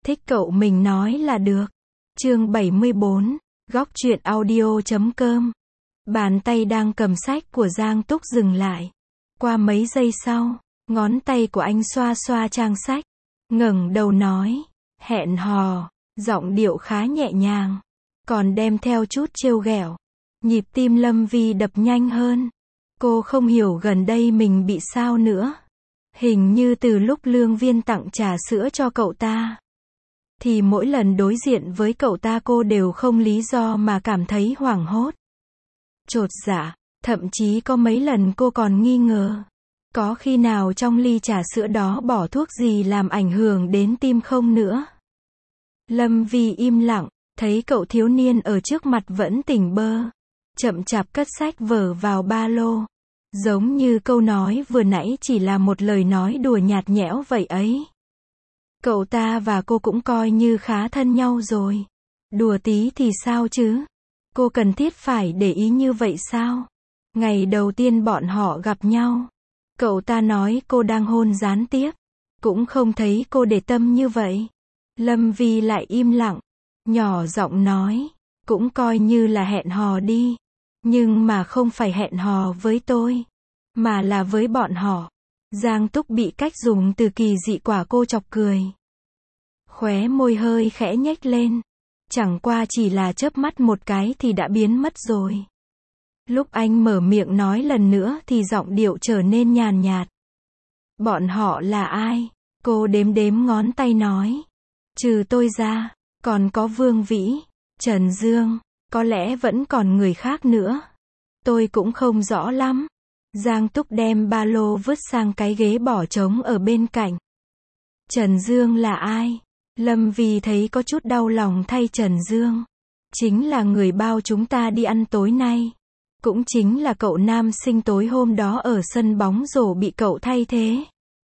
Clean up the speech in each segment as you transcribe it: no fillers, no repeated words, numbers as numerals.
Thích cậu mình nói là được. Chương 74, góc truyện audio.com. Bàn tay đang cầm sách của Giang Túc dừng lại. Qua mấy giây sau, ngón tay của anh xoa xoa trang sách, ngẩng đầu nói, hẹn hò, giọng điệu khá nhẹ nhàng, còn đem theo chút trêu ghẹo. Nhịp tim Lâm Vi đập nhanh hơn. Cô không hiểu gần đây mình bị sao nữa. Hình như từ lúc Lương Viên tặng trà sữa cho cậu ta, thì mỗi lần đối diện với cậu ta cô đều không lý do mà cảm thấy hoảng hốt, chột dạ, thậm chí có mấy lần cô còn nghi ngờ, có khi nào trong ly trà sữa đó bỏ thuốc gì làm ảnh hưởng đến tim không nữa. Lâm Vi im lặng, thấy cậu thiếu niên ở trước mặt vẫn tỉnh bơ, chậm chạp cất sách vở vào ba lô. Giống như câu nói vừa nãy chỉ là một lời nói đùa nhạt nhẽo vậy ấy. Cậu ta và cô cũng coi như khá thân nhau rồi. Đùa tí thì sao chứ? Cô cần thiết phải để ý như vậy sao? Ngày đầu tiên bọn họ gặp nhau, cậu ta nói cô đang hôn gián tiếp. Cũng không thấy cô để tâm như vậy. Lâm Vi lại im lặng, nhỏ giọng nói, cũng coi như là hẹn hò đi. Nhưng mà không phải hẹn hò với tôi, mà là với bọn họ. Giang Túc bị cách dùng từ kỳ dị quả cô chọc cười. Khóe môi hơi khẽ nhếch lên. Chẳng qua chỉ là chớp mắt một cái thì đã biến mất rồi. Lúc anh mở miệng nói lần nữa thì giọng điệu trở nên nhàn nhạt. Bọn họ là ai? Cô đếm đếm ngón tay nói. Trừ tôi ra, còn có Vương Vĩ, Trần Dương, có lẽ vẫn còn người khác nữa. Tôi cũng không rõ lắm. Giang Túc đem ba lô vứt sang cái ghế bỏ trống ở bên cạnh. Trần Dương là ai? Lâm Vi thấy có chút đau lòng thay Trần Dương. Chính là người bao chúng ta đi ăn tối nay. Cũng chính là cậu nam sinh tối hôm đó ở sân bóng rổ bị cậu thay thế.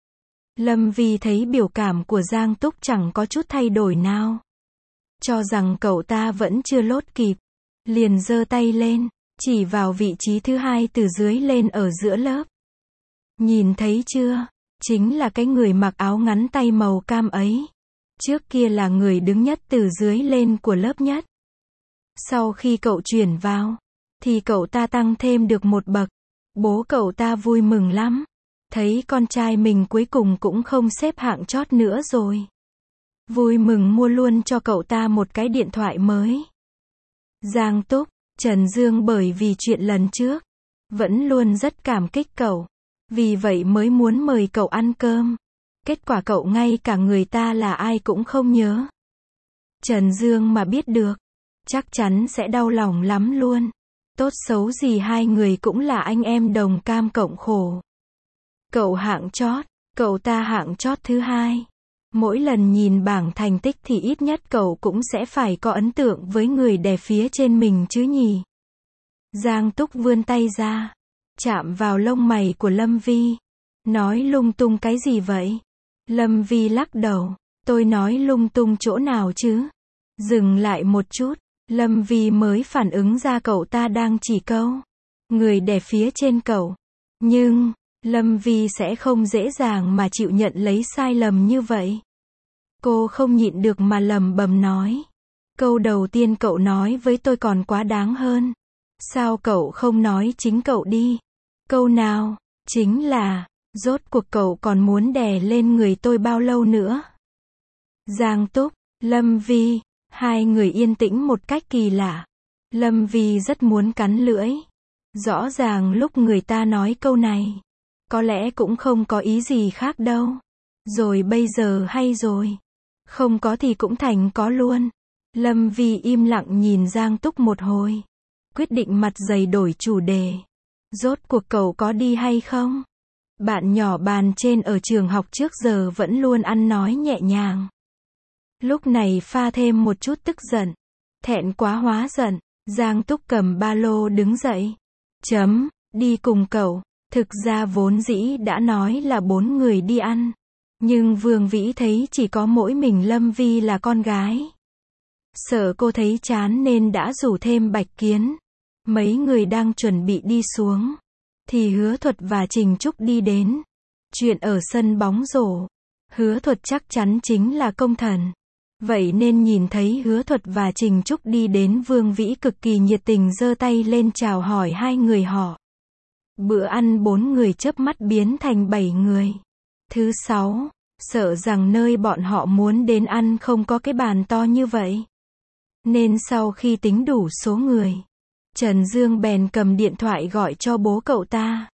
Lâm Vi thấy biểu cảm của Giang Túc chẳng có chút thay đổi nào. Cho rằng cậu ta vẫn chưa lốt kịp. Liền giơ tay lên, chỉ vào vị trí thứ hai từ dưới lên ở giữa lớp. Nhìn thấy chưa? Chính là cái người mặc áo ngắn tay màu cam ấy. Trước kia là người đứng nhất từ dưới lên của lớp nhất. Sau khi cậu chuyển vào, thì cậu ta tăng thêm được một bậc. Bố cậu ta vui mừng lắm. Thấy con trai mình cuối cùng cũng không xếp hạng chót nữa rồi. Vui mừng mua luôn cho cậu ta một cái điện thoại mới. Giang Túc, Trần Dương bởi vì chuyện lần trước, vẫn luôn rất cảm kích cậu. Vì vậy mới muốn mời cậu ăn cơm. Kết quả cậu ngay cả người ta là ai cũng không nhớ. Trần Dương mà biết được, chắc chắn sẽ đau lòng lắm luôn. Tốt xấu gì hai người cũng là anh em đồng cam cộng khổ. Cậu hạng chót, cậu ta hạng chót thứ hai. Mỗi lần nhìn bảng thành tích thì ít nhất cậu cũng sẽ phải có ấn tượng với người đè phía trên mình chứ nhỉ. Giang Túc vươn tay ra, chạm vào lông mày của Lâm Vi. Nói lung tung cái gì vậy? Lâm Vi lắc đầu. Tôi nói lung tung chỗ nào chứ? Dừng lại một chút, Lâm Vi mới phản ứng ra cậu ta đang chỉ câu người đè phía trên cậu. Nhưng Lâm Vi sẽ không dễ dàng mà chịu nhận lấy sai lầm như vậy. Cô không nhịn được mà lẩm bẩm nói. Câu đầu tiên cậu nói với tôi còn quá đáng hơn. Sao cậu không nói chính cậu đi? Câu nào? Chính là, rốt cuộc cậu còn muốn đè lên người tôi bao lâu nữa? Giang Túc, Lâm Vi, hai người yên tĩnh một cách kỳ lạ. Lâm Vi rất muốn cắn lưỡi. Rõ ràng lúc người ta nói câu này, có lẽ cũng không có ý gì khác đâu. Rồi bây giờ hay rồi. Không có thì cũng thành có luôn. Lâm Vi im lặng nhìn Giang Túc một hồi. Quyết định mặt dày đổi chủ đề. Rốt cuộc cậu có đi hay không? Bạn nhỏ bàn trên ở trường học trước giờ vẫn luôn ăn nói nhẹ nhàng. Lúc này pha thêm một chút tức giận. Thẹn quá hóa giận. Giang Túc cầm ba lô đứng dậy. Đi cùng cậu. Thực ra vốn dĩ đã nói là 4 người đi ăn. Nhưng Vương Vĩ thấy chỉ có mỗi mình Lâm Vi là con gái. Sợ cô thấy chán nên đã rủ thêm Bạch Kiến. Mấy người đang chuẩn bị đi xuống, thì Hứa Thuật và Trình Trúc đi đến. Chuyện ở sân bóng rổ. Hứa Thuật chắc chắn chính là công thần. Vậy nên nhìn thấy Hứa Thuật và Trình Trúc đi đến, Vương Vĩ cực kỳ nhiệt tình giơ tay lên chào hỏi hai người họ. Bữa ăn 4 người chớp mắt biến thành 7 người. Thứ 6, sợ rằng nơi bọn họ muốn đến ăn không có cái bàn to như vậy. Nên sau khi tính đủ số người, Trần Dương bèn cầm điện thoại gọi cho bố cậu ta.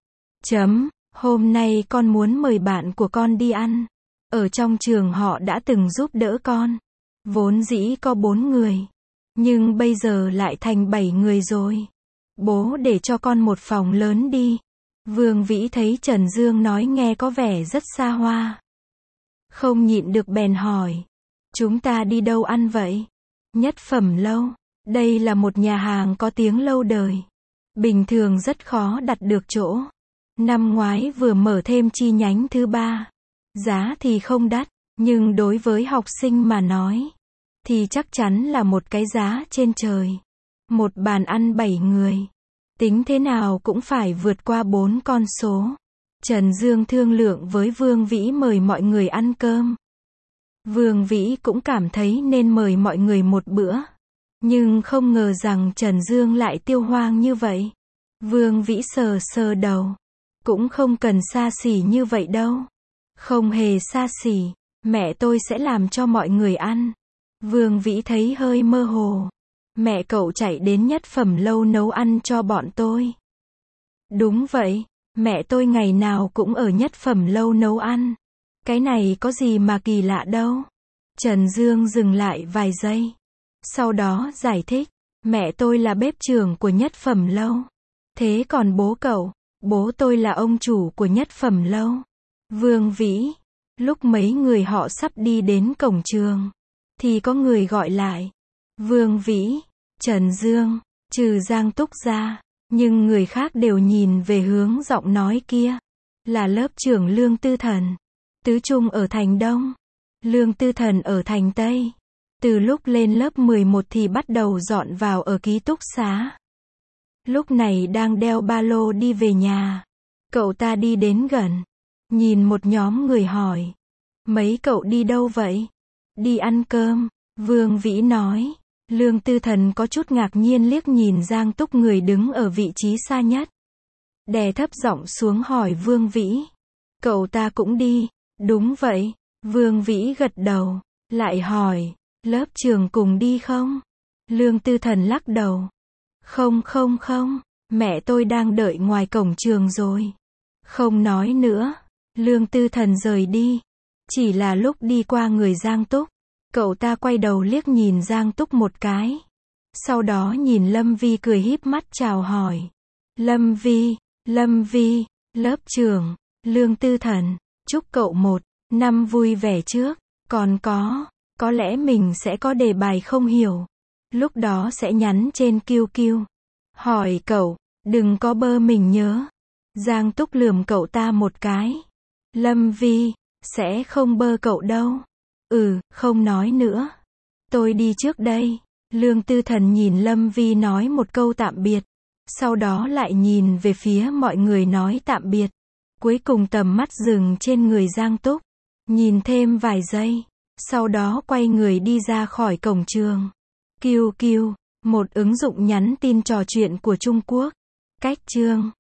Hôm nay con muốn mời bạn của con đi ăn. Ở trong trường họ đã từng giúp đỡ con. Vốn dĩ có 4 người. Nhưng bây giờ lại thành 7 người rồi. Bố để cho con một phòng lớn đi. Vương Vĩ thấy Trần Dương nói nghe có vẻ rất xa hoa. Không nhịn được bèn hỏi. Chúng ta đi đâu ăn vậy? Nhất Phẩm Lâu. Đây là một nhà hàng có tiếng lâu đời. Bình thường rất khó đặt được chỗ. Năm ngoái vừa mở thêm chi nhánh thứ 3. Giá thì không đắt, nhưng đối với học sinh mà nói, thì chắc chắn là một cái giá trên trời. Một bàn ăn 7 người. Tính thế nào cũng phải vượt qua 4 con số. Trần Dương thương lượng với Vương Vĩ mời mọi người ăn cơm. Vương Vĩ cũng cảm thấy nên mời mọi người một bữa. Nhưng không ngờ rằng Trần Dương lại tiêu hoang như vậy. Vương Vĩ sờ sờ đầu. Cũng không cần xa xỉ như vậy đâu. Không hề xa xỉ. Mẹ tôi sẽ làm cho mọi người ăn. Vương Vĩ thấy hơi mơ hồ. Mẹ cậu chạy đến Nhất Phẩm Lâu nấu ăn cho bọn tôi. Đúng vậy. Mẹ tôi ngày nào cũng ở Nhất Phẩm Lâu nấu ăn. Cái này có gì mà kỳ lạ đâu. Trần Dương dừng lại vài giây. Sau đó giải thích. Mẹ tôi là bếp trưởng của Nhất Phẩm Lâu. Thế còn bố cậu? Bố tôi là ông chủ của Nhất Phẩm Lâu. Vương Vĩ. Lúc mấy người họ sắp đi đến cổng trường, thì có người gọi lại. Vương Vĩ, Trần Dương, trừ Giang Túc ra, nhưng người khác đều nhìn về hướng giọng nói kia. Là lớp trưởng Lương Tư Thần. Tứ Trung ở thành Đông, Lương Tư Thần ở thành Tây. Từ lúc lên lớp 11 thì bắt đầu dọn vào ở ký túc xá. Lúc này đang đeo ba lô đi về nhà. Cậu ta đi đến gần, nhìn một nhóm người hỏi. Mấy cậu đi đâu vậy? Đi ăn cơm, Vương Vĩ nói. Lương Tư Thần có chút ngạc nhiên liếc nhìn Giang Túc, người đứng ở vị trí xa nhất. Đè thấp giọng xuống hỏi Vương Vĩ. Cậu ta cũng đi? Đúng vậy. Vương Vĩ gật đầu. Lại hỏi, lớp trường cùng đi không? Lương Tư Thần lắc đầu. Không, mẹ tôi đang đợi ngoài cổng trường rồi. Không nói nữa. Lương Tư Thần rời đi. Chỉ là lúc đi qua người Giang Túc, cậu ta quay đầu liếc nhìn Giang Túc một cái. Sau đó nhìn Lâm Vi cười híp mắt chào hỏi. Lâm Vi, lớp trưởng, Lương Tư Thần, chúc cậu một năm vui vẻ trước. Còn có lẽ mình sẽ có đề bài không hiểu. Lúc đó sẽ nhắn trên QQ. Hỏi cậu, đừng có bơ mình nhớ. Giang Túc lườm cậu ta một cái. Lâm Vi, sẽ không bơ cậu đâu. Không nói nữa. Tôi đi trước đây. Lương Tư Thần nhìn Lâm Vi nói một câu tạm biệt. Sau đó lại nhìn về phía mọi người nói tạm biệt. Cuối cùng tầm mắt dừng trên người Giang Túc. Nhìn thêm vài giây. Sau đó quay người đi ra khỏi cổng trường. QQ, một ứng dụng nhắn tin trò chuyện của Trung Quốc. Cách chương